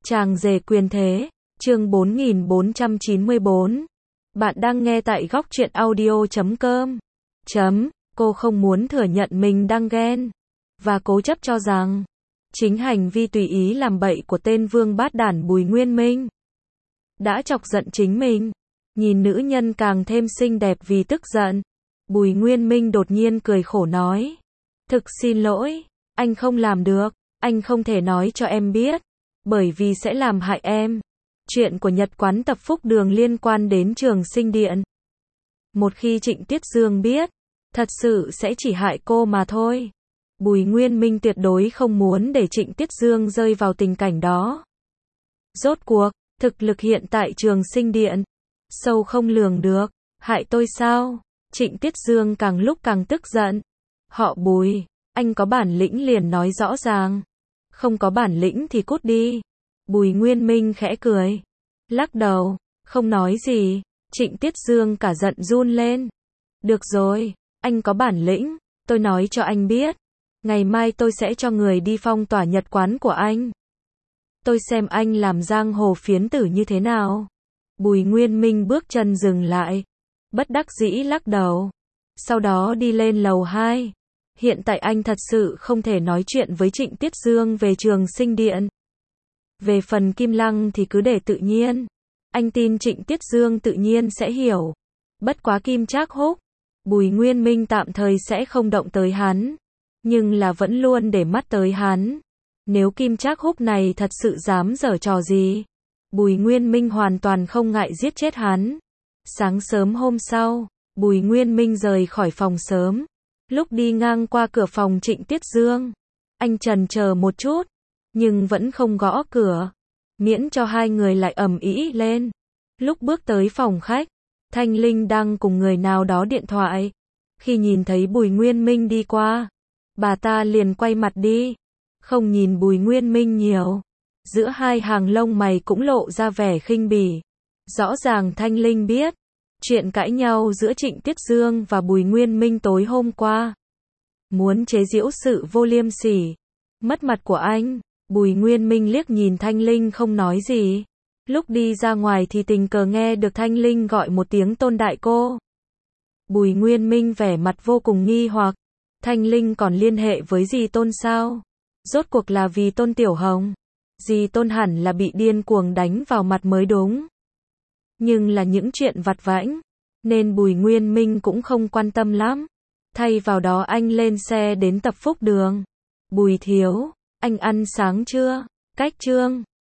Chàng rể quyền thế, chương 4494. Bạn đang nghe tại góc truyện audio.com. Cô không muốn thừa nhận mình đang ghen, và cố chấp cho rằng chính hành vi tùy ý làm bậy của tên vương bát đản Bùi Nguyên Minh đã chọc giận chính mình. Nhìn nữ nhân càng thêm xinh đẹp vì tức giận, Bùi Nguyên Minh đột nhiên cười khổ nói: Thực xin lỗi, anh không làm được, anh không thể nói cho em biết, bởi vì sẽ làm hại em. Chuyện của Nhật quán tập Phúc Đường liên quan đến Trường Sinh Điện. Một khi Trịnh Tiết Dương biết, thật sự sẽ chỉ hại cô mà thôi. Bùi Nguyên Minh tuyệt đối không muốn để Trịnh Tiết Dương rơi vào tình cảnh đó. Rốt cuộc, thực lực hiện tại Trường Sinh Điện sâu không lường được, hại tôi sao? Trịnh Tiết Dương càng lúc càng tức giận. Họ Bùi, anh có bản lĩnh liền nói rõ ràng, không có bản lĩnh thì cút đi. Bùi Nguyên Minh khẽ cười, lắc đầu, không nói gì. Trịnh Tiết Dương cả giận run lên. Được rồi, anh có bản lĩnh, tôi nói cho anh biết, ngày mai tôi sẽ cho người đi phong tỏa Nhật quán của anh. Tôi xem anh làm giang hồ phiến tử như thế nào. Bùi Nguyên Minh bước chân dừng lại, bất đắc dĩ lắc đầu, sau đó đi lên lầu 2. Hiện tại anh thật sự không thể nói chuyện với Trịnh Tiết Dương về Trường Sinh Điện. Về phần Kim Lăng thì cứ để tự nhiên. Anh tin Trịnh Tiết Dương tự nhiên sẽ hiểu. Bất quá Kim Trác Húc, Bùi Nguyên Minh tạm thời sẽ không động tới hắn, nhưng là vẫn luôn để mắt tới hắn. Nếu Kim Trác Húc này thật sự dám giở trò gì, Bùi Nguyên Minh hoàn toàn không ngại giết chết hắn. Sáng sớm hôm sau, Bùi Nguyên Minh rời khỏi phòng sớm. Lúc đi ngang qua cửa phòng Trịnh Tiết Dương, anh chần chờ một chút, nhưng vẫn không gõ cửa, miễn cho hai người lại ầm ĩ lên. Lúc bước tới phòng khách, Thanh Linh đang cùng người nào đó điện thoại. Khi nhìn thấy Bùi Nguyên Minh đi qua, bà ta liền quay mặt đi, không nhìn Bùi Nguyên Minh nhiều. Giữa hai hàng lông mày cũng lộ ra vẻ khinh bỉ. Rõ ràng Thanh Linh biết chuyện cãi nhau giữa Trịnh Tiết Dương và Bùi Nguyên Minh tối hôm qua, muốn chế giễu sự vô liêm sỉ, mất mặt của anh. Bùi Nguyên Minh liếc nhìn Thanh Linh không nói gì. Lúc đi ra ngoài thì tình cờ nghe được Thanh Linh gọi một tiếng Tôn đại cô. Bùi Nguyên Minh vẻ mặt vô cùng nghi hoặc. Thanh Linh còn liên hệ với dì Tôn sao? Rốt cuộc là vì Tôn Tiểu Hồng. Dì Tôn hẳn là bị điên cuồng đánh vào mặt mới đúng. Nhưng là những chuyện vặt vãnh, nên Bùi Nguyên Minh cũng không quan tâm lắm. Thay vào đó anh lên xe đến tập Phúc Đường. Bùi thiếu, anh ăn sáng chưa? Cách chương